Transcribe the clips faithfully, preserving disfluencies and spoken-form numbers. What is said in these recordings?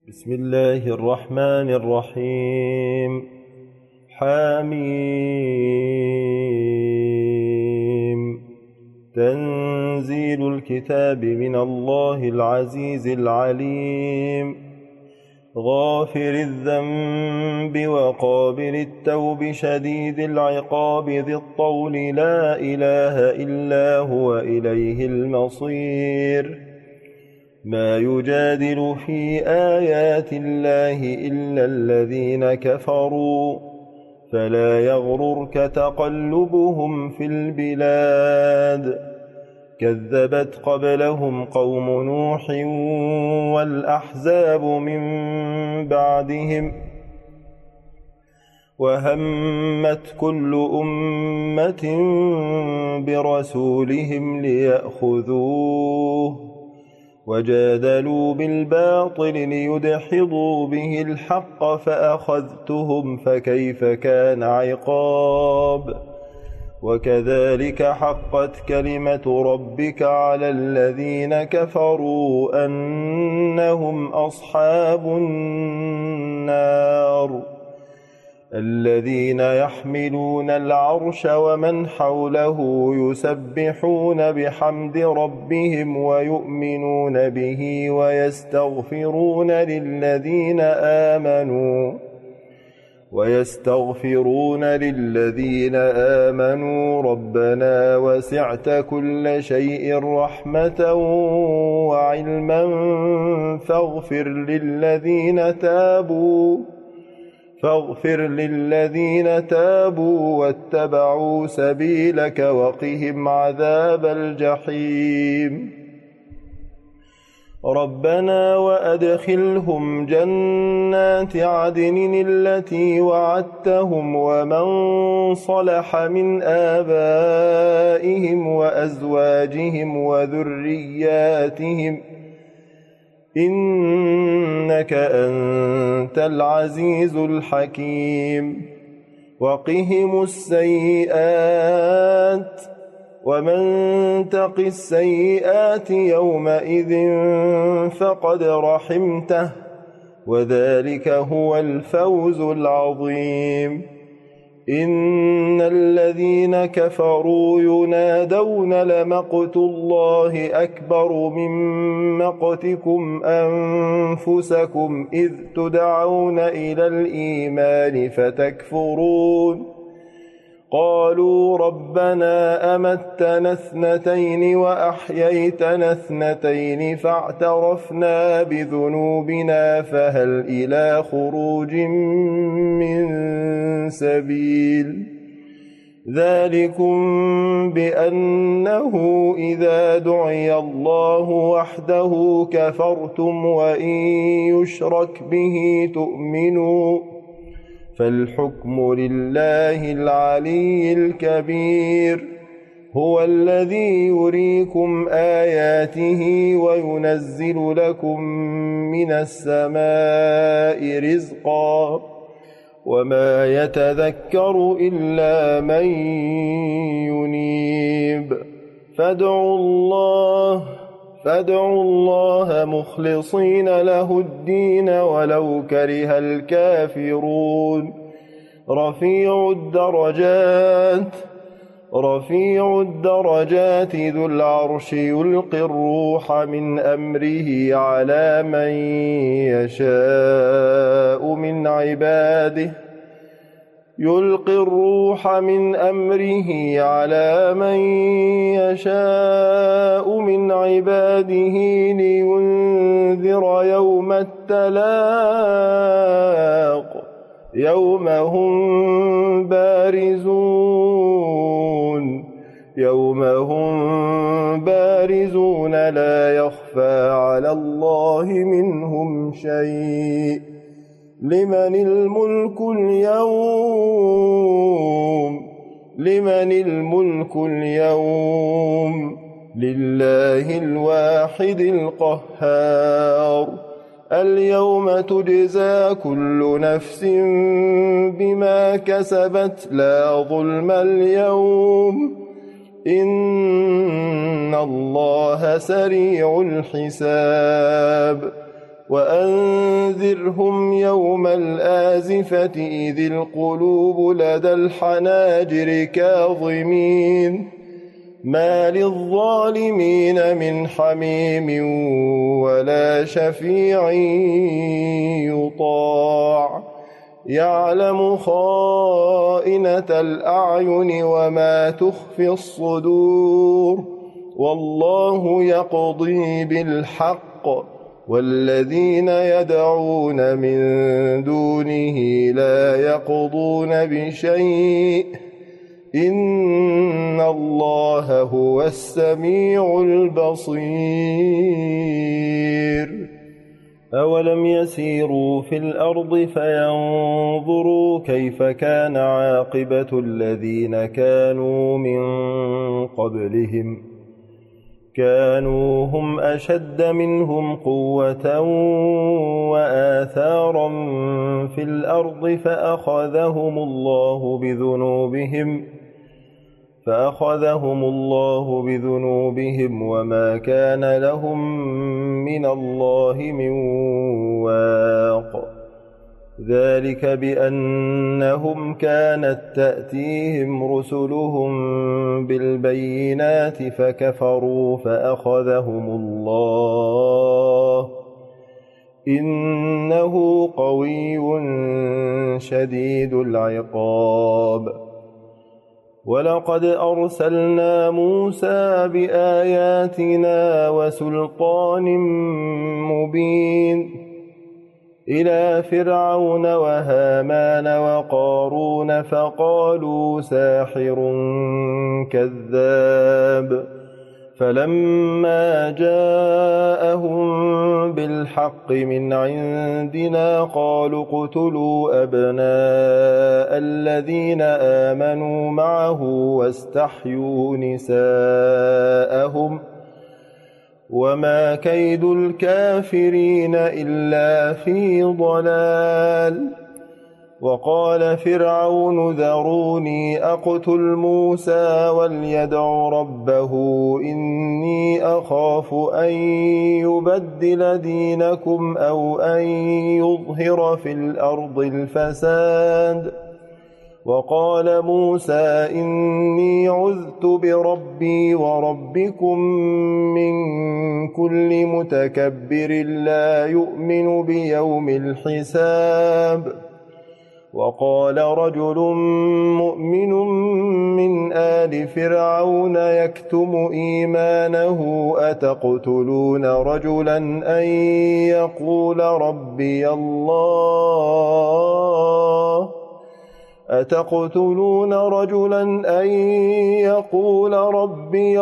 بسم الله الرحمن الرحيم. حميم. تنزيل الكتاب من الله العزيز العليم. غافر الذنب وقابل التوب شديد العقاب ذي الطول لا إله إلا هو إليه المصير. ما يجادل في آيات الله إلا الذين كفروا فلا يغررك تقلبهم في البلاد. كذبت قبلهم قوم نوح والأحزاب من بعدهم وهمت كل أمة برسولهم ليأخذوه وجادلوا بالباطل ليدحضوا به الحق فأخذتهم فكيف كان عقاب. وكذلك حقت كلمة ربك على الذين كفروا أنهم أصحاب النار. الذين يحملون العرش ومن حوله يسبحون بحمد ربهم ويؤمنون به ويستغفرون للذين آمنوا ويستغفرون للذين آمنوا ربنا وسعت كل شيء رحمة وعلما فاغفر للذين تابوا فاغفر للذين تابوا واتبعوا سبيلك وقهم عذاب الجحيم. ربنا وأدخلهم جنات عدن التي وعدتهم ومن صلح من آبائهم وأزواجهم وذرياتهم إنك أنت العزيز الحكيم. وقهم السيئات ومن تق السيئات يومئذ فقد رحمته وذلك هو الفوز العظيم. إن الذين كفروا ينادون لمقت الله أكبر من مقتكم أنفسكم إذ تدعون إلى الإيمان فتكفرون. قالوا ربنا أمتنا اثنتين وأحييتنا اثنتين فاعترفنا بذنوبنا فهل إلى خروج من سبيل. ذلكم بأنه إذا دعي الله وحده كفرتم وإن يشرك به تؤمنوا فالحكم لله العلي الكبير. هو الذي يريكم آياته وينزل لكم من السماء رزقا وما يتذكر إلا من ينيب. فادعوا الله فادعوا الله مخلصين له الدين ولو كره الكافرون. رفيع الدرجات رفيع الدرجات ذو العرش يلقي الروح من أمره على من يشاء من عباده يلقي الروح من أمره على من يشاء من عباده لينذر يوم التلاق يوم هم بارزون يوم هم بارزون لا يخفى على الله منهم شيء. لمن الملك اليوم لمن الملك اليوم لله الواحد القهار. اليوم تجزى كل نفس بما كسبت لا ظلم اليوم إن الله سريع الحساب وأنذرهم يوم الآزفة إذ القلوب لدى الحناجر كاظمين ما للظالمين من حميم ولا شفيع يطاع يعلم خائنة الأعين وما تخفي الصدور والله يقضي بالحق والذين يدعون من دونه لا يقضون بشيء إن الله هو السميع البصير أولم يسيروا في الأرض فينظروا كيف كان عاقبة الذين كانوا من قبلهم كانوا هم أشد منهم قوة وآثارا في الأرض فأخذهم الله بذنوبهم فأخذهم الله بذنوبهم وما كان لهم من الله من واق ذلك بأنهم كانت تأتيهم رسلهم بالبينات فكفروا فأخذهم الله إنه قوي شديد العقاب ولقد أرسلنا موسى بآياتنا وسلطان مبين إلى فرعون وهامان وقارون فقالوا ساحر كذاب فلما جاءهم بالحق من عندنا قالوا اقتلوا أبناء الذين آمنوا معه واستحيوا نساءهم وما كيد الكافرين إلا في ضلال وقال فرعون ذروني أقتل موسى وليدع ربه إني أخاف أن يبدل دينكم أو أن يظهر في الأرض الفساد وقال موسى إني عذت بربي وربكم من كل متكبر لا يؤمن بيوم الحساب وقال رجل مؤمن من آل فرعون يكتم إيمانه أتقتلون رجلا أن يقول ربي الله أتقتلون رجلا أن يقول ربي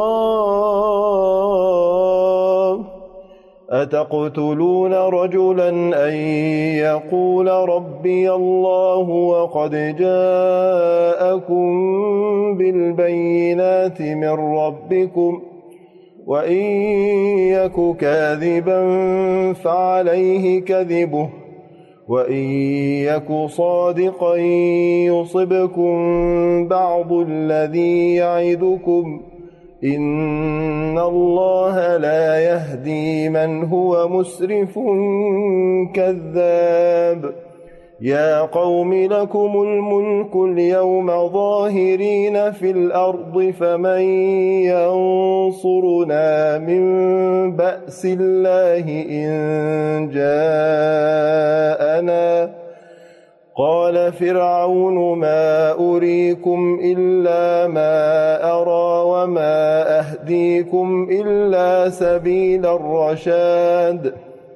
الله أتقتلون رجلا أن يقول ربي الله وقد جاءكم بالبينات من ربكم وإن يك كاذبا فعليه كذبه وإن يك صادقا يصبكم بعض الذي يعدكم إن الله لا يهدي من هو مسرف كذاب يا قوم لكم الملك اليوم ظاهرين في الأرض فمن ينصرنا من بأس الله إن جاءنا قال فرعون ما أريكم إلا ما أرى وما أهديكم إلا سبيل الرشاد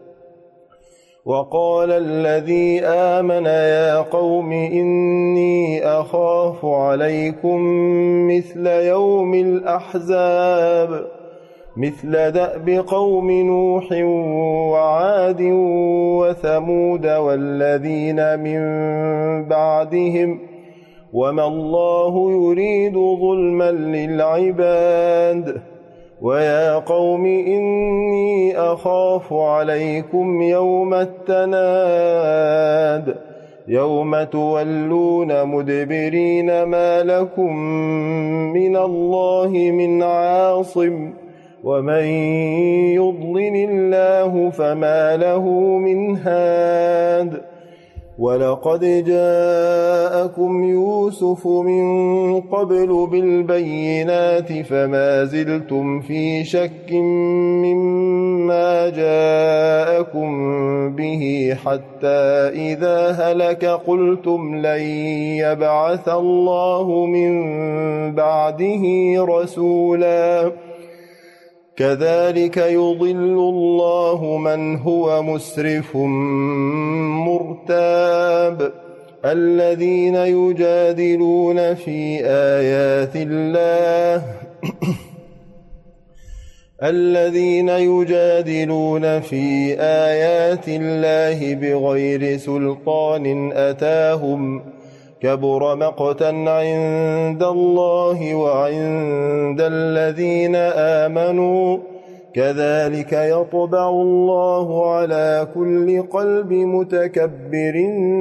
وقال الذي آمن يا قوم إني أخاف عليكم مثل يوم الأحزاب مثل دأب قوم نوح وعاد وثمود والذين من بعدهم وما الله يريد ظلما للعباد ويا قوم إني أخاف عليكم يوم التناد يوم تولون مدبرين ما لكم من الله من عاصم ومن يضلل الله فما له من هاد ولقد جاءكم يوسف من قبل بالبينات فما زلتم في شك مما جاءكم به حتى إذا هلك قلتم لن يبعث الله من بعده رسولا كذلك يضل الله من هو مسرف مرتاب الذين يجادلون في آيات الله الذين يجادلون في آيات الله بغير سلطان أتاهم كبر مقتا عند الله وعند الذين آمنوا كذلك يطبع الله على كل قلب متكبر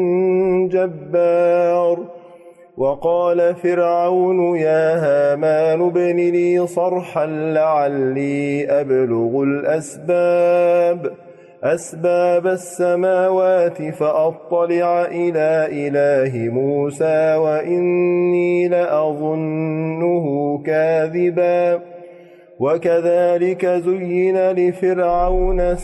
جبار وقال فرعون يا هامان ابن لي صرحا لعلي أبلغ الأسباب أسباب السماوات فأطلع إلى إله موسى وإني لأظنه كاذبا وكذلك زين لفرعون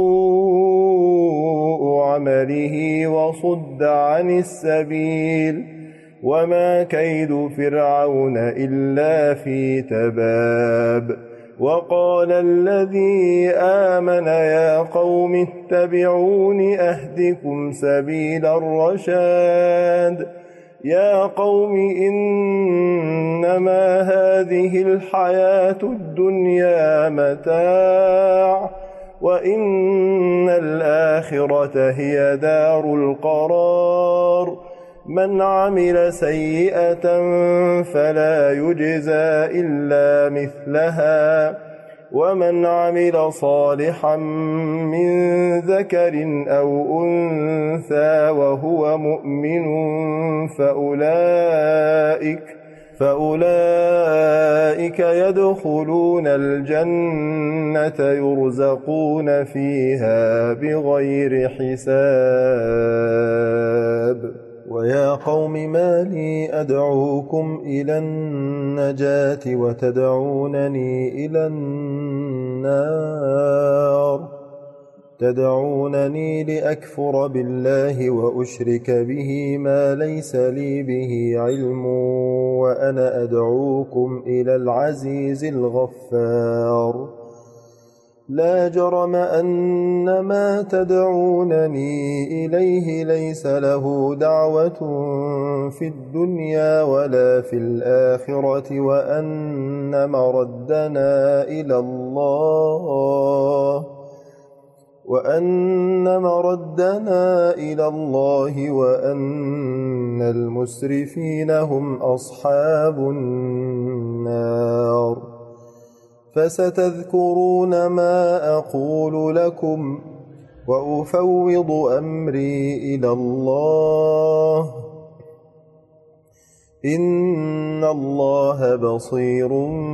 سوء عمله وصد عن السبيل وما كيد فرعون إلا في تباب وقال الذي آمن يا قوم اتبعون أهدكم سبيل الرشاد يا قوم إنما هذه الحياة الدنيا متاع وإن الآخرة هي دار القرار من عمل سيئة فلا يجزى إلا مثلها ومن عمل صالحا من ذكر أو أنثى وهو مؤمن فأولئك فأولئك يدخلون الجنة يرزقون فيها بغير حساب ويا قوم ما لي أدعوكم إلى النجاة وتدعونني إلى النار تدعونني لأكفر بالله وأشرك به ما ليس لي به علم وأنا أدعوكم إلى العزيز الغفار لا جرم أن ما تدعونني إليه ليس له دعوة في الدنيا ولا في الآخرة وأن مردنا إلى الله وأن مردنا إلى الله وأن المسرفين هم أصحاب النار فستذكرون ما أقول لكم وأفوض أمري إلى الله إن الله بصير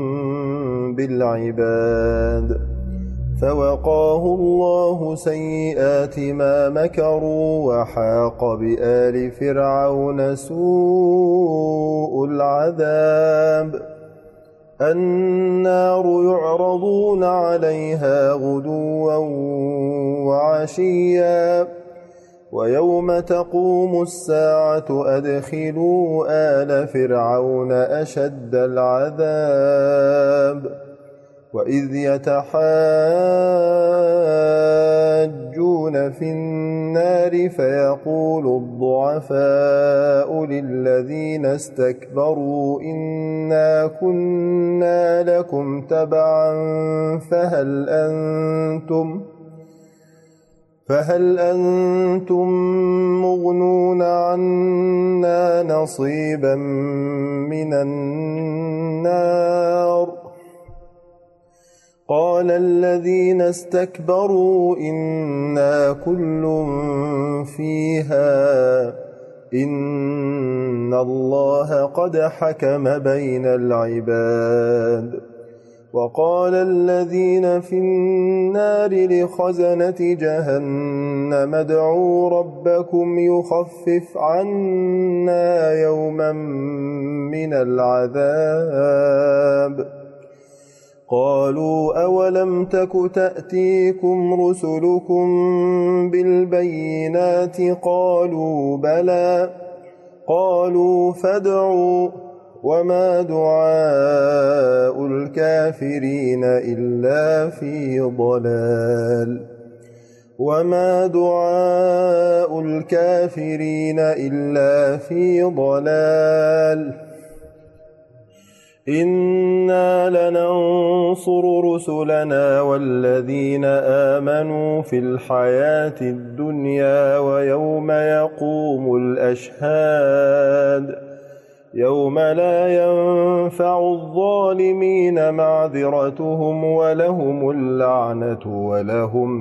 بالعباد فوقاه الله سيئات ما مكروا وحاق بآل فرعون سوء العذاب النار يعرضون عليها غدوا وعشيا ويوم تقوم الساعة أدخلوا آل فرعون أشد العذاب وإذ يتحاجون في النار فيقول الضعفاء للذين استكبروا إنا كنا لكم تبعا فهل أنتم فهل أنتم مغنون عنا نصيبا من النار قال الذين استكبروا إنا كل فيها إن الله قد حكم بين العباد وقال الذين في النار لخزنة جهنم ادعوا ربكم يخفف عنا يوما من العذاب قالوا أولم تك تأتيكم رسلكم بالبينات قالوا بلى قالوا فادعوا وما دعاء الكافرين إلا في ضلال وما دعاء الكافرين إلا في ضلال إنا لننصر رسلنا والذين آمنوا في الحياة الدنيا ويوم يقوم الأشهاد يوم لا ينفع الظالمين معذرتهم ولهم اللعنة ولهم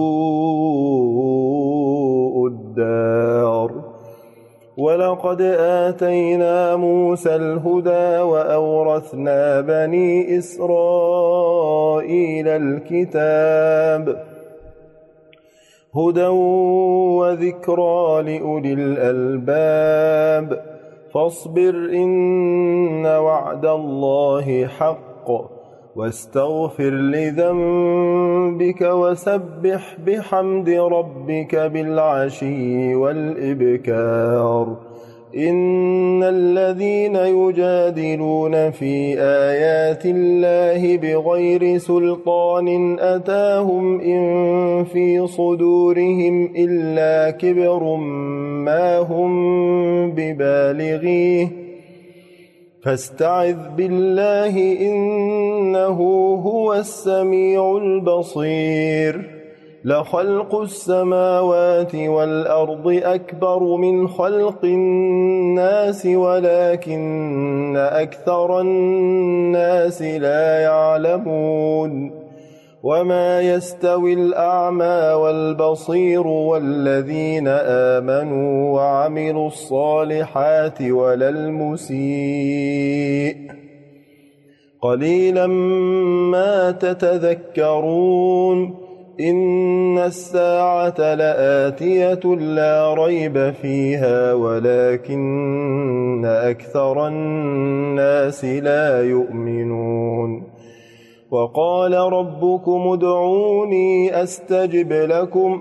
سوء الدار ولقد آتينا موسى الهدى وأورثنا بني إسرائيل الكتاب هدى وذكرى لأولي الألباب فاصبر إن وعد الله حق واستغفر لذنبك وسبح بحمد ربك بالعشي والإبكار إن الذين يجادلون في آيات الله بغير سلطان أتاهم إن في صدورهم إلا كبر ما هم ببالغيه فاستعذ بالله إنه هو السميع البصير لخلق السماوات والأرض أكبر من خلق الناس ولكن أكثر الناس لا يعلمون وما يستوي الأعمى والبصير والذين آمنوا وعملوا الصالحات ولا المسيء قليلا ما تتذكرون إن الساعة لآتية لا ريب فيها ولكن أكثر الناس لا يؤمنون وقال ربكم ادعوني أستجب لكم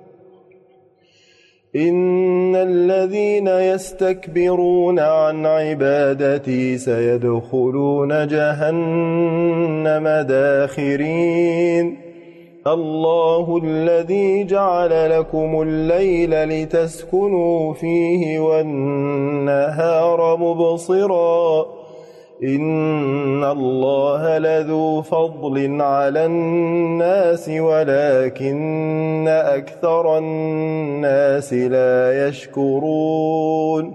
إن الذين يستكبرون عن عبادتي سيدخلون جهنم داخرين الله الذي جعل لكم الليل لتسكنوا فيه والنهار مبصرا إن الله لذو فضل على الناس ولكن أكثر الناس لا يشكرون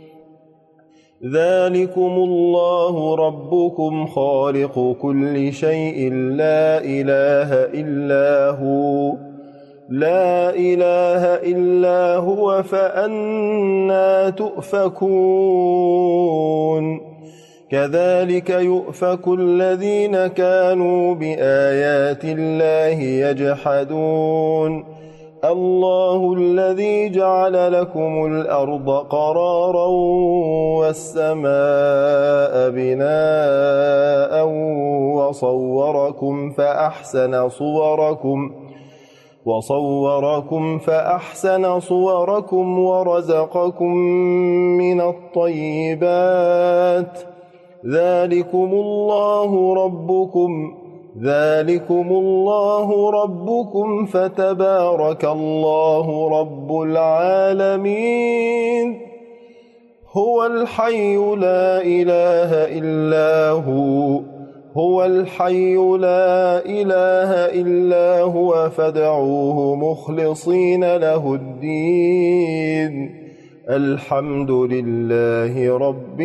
ذلكم الله ربكم خالق كل شيء لا إله إلا هو لا إله إلا هو فأنى تؤفكون كذلك يؤفك الذين كانوا بآيات الله يجحدون الله الذي جعل لكم الأرض قرارا والسماء بناء وصوركم فأحسن صوركم وصوركم فأحسن صوركم ورزقكم من الطيبات ذلكم الله ربكم ذلكم الله ربكم فتبارك الله رب العالمين هو الحي لا إله إلا هو هو الحي لا إله إلا هو فادعوه مخلصين له الدين الحمد لله رب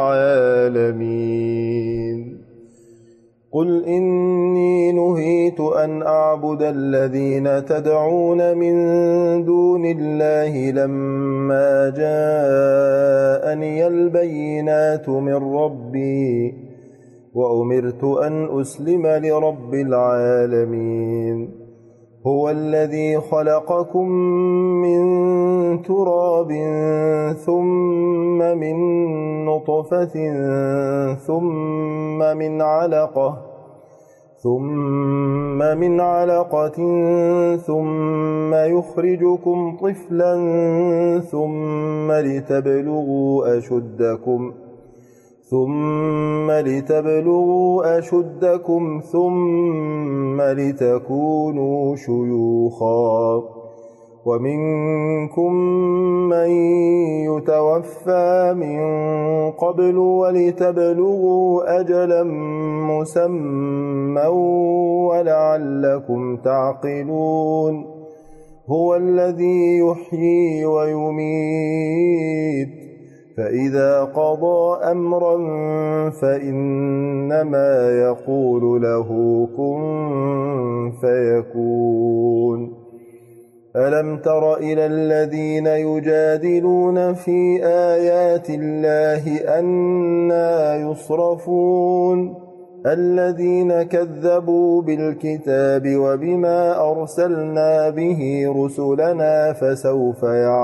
العالمين قل إني نهيت أن أعبد الذين تدعون من دون الله لما جاءني البينات من ربي وأمرت أن أسلم لرب العالمين هو الذي خلقكم من تراب ثم من نطفة ثم من علقة ثم من علقة ثم يخرجكم طفلا ثم لتبلغوا أشدكم ثم لتبلغوا أشدكم ثم لتكونوا شيوخا ومنكم من يتوفى من قبل ولتبلغوا أجلا مسمى ولعلكم تعقلون هو الذي يحيي ويميت فإذا قضى أمرا فإنما يقول له كن فيكون ألم تر إلى الذين يجادلون في آيات الله أنى يصرفون الذين كذبوا بالكتاب وبما أرسلنا به رسلنا فسوف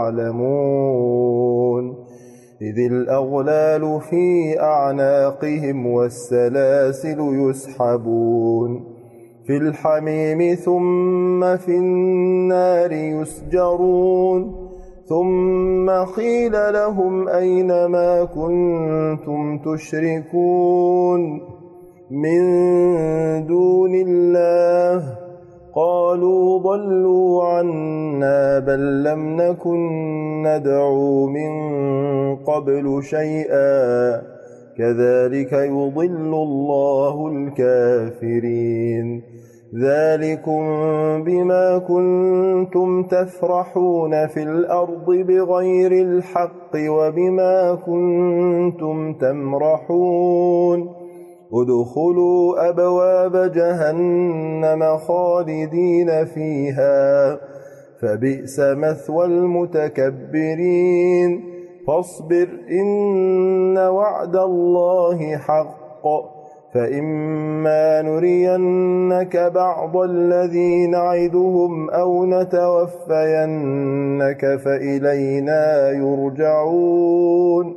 يعلمون إذ الأغلال في أعناقهم والسلاسل يسحبون في الحميم ثم في النار يسجرون ثم قيل لهم أين ما كنتم تشركون من دون الله قالوا ضلوا عنا بل لم نكن ندعو من قبل شيئا كذلك يضل الله الكافرين ذلكم بما كنتم تفرحون في الأرض بغير الحق وبما كنتم تمرحون ادخلوا أبواب جهنم خالدين فيها فبئس مثوى المتكبرين فاصبر إن وعد الله حق فإما نرينك بعض الذي نعدهم أو نتوفينك فإلينا يرجعون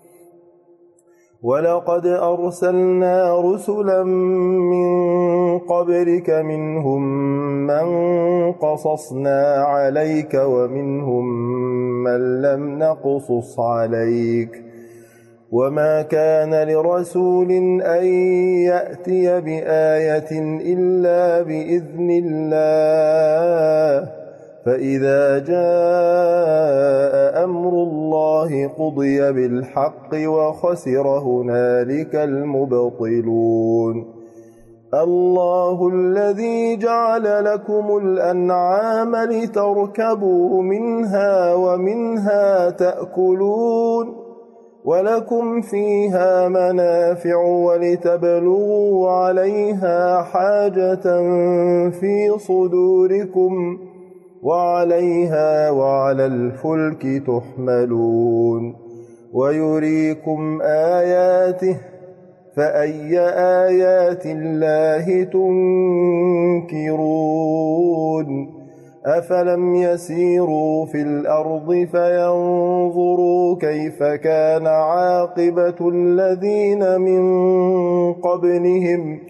ولقد أرسلنا رسلا من قبلك منهم من قصصنا عليك ومنهم من لم نقصص عليك وما كان لرسول أن يأتي بآية إلا بإذن الله فإذا جاء أمر الله قضي بالحق وخسر هنالك المبطلون الله الذي جعل لكم الأنعام لتركبوا منها ومنها تأكلون ولكم فيها منافع ولتبلغوا عليها حاجة في صدوركم وعليها وعلى الفلك تحملون ويريكم آياته فأي آيات الله تنكرون أفلم يسيروا في الأرض فينظروا كيف كان عاقبة الذين من قبلهم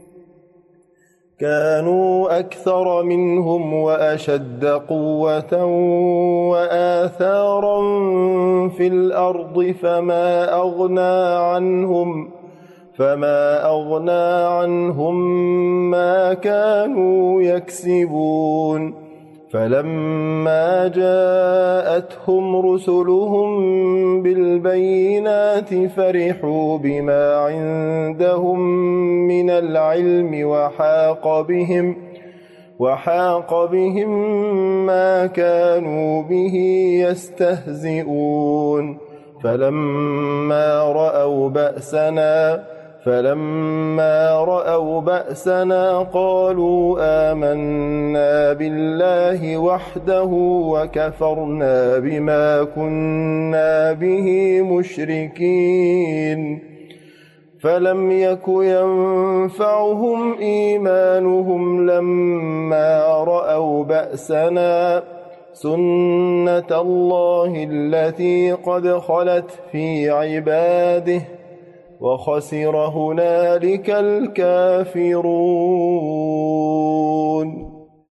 كانوا أكثر منهم وأشد قوة وآثارا في الأرض فما أغنى عنهم فما أغنى عنهم ما كانوا يكسبون فلما جاءتهم رسلهم بالبينات فرحوا بما عندهم من العلم وحاق بهم وحاق بهم ما كانوا به يستهزئون فلما رأوا بأسنا فلما رأوا بأسنا قالوا آمنا بالله وحده وكفرنا بما كنا به مشركين فلم يك ينفعهم إيمانهم لما رأوا بأسنا سنة الله التي قد خلت في عباده وخسر هنالك الكافرون.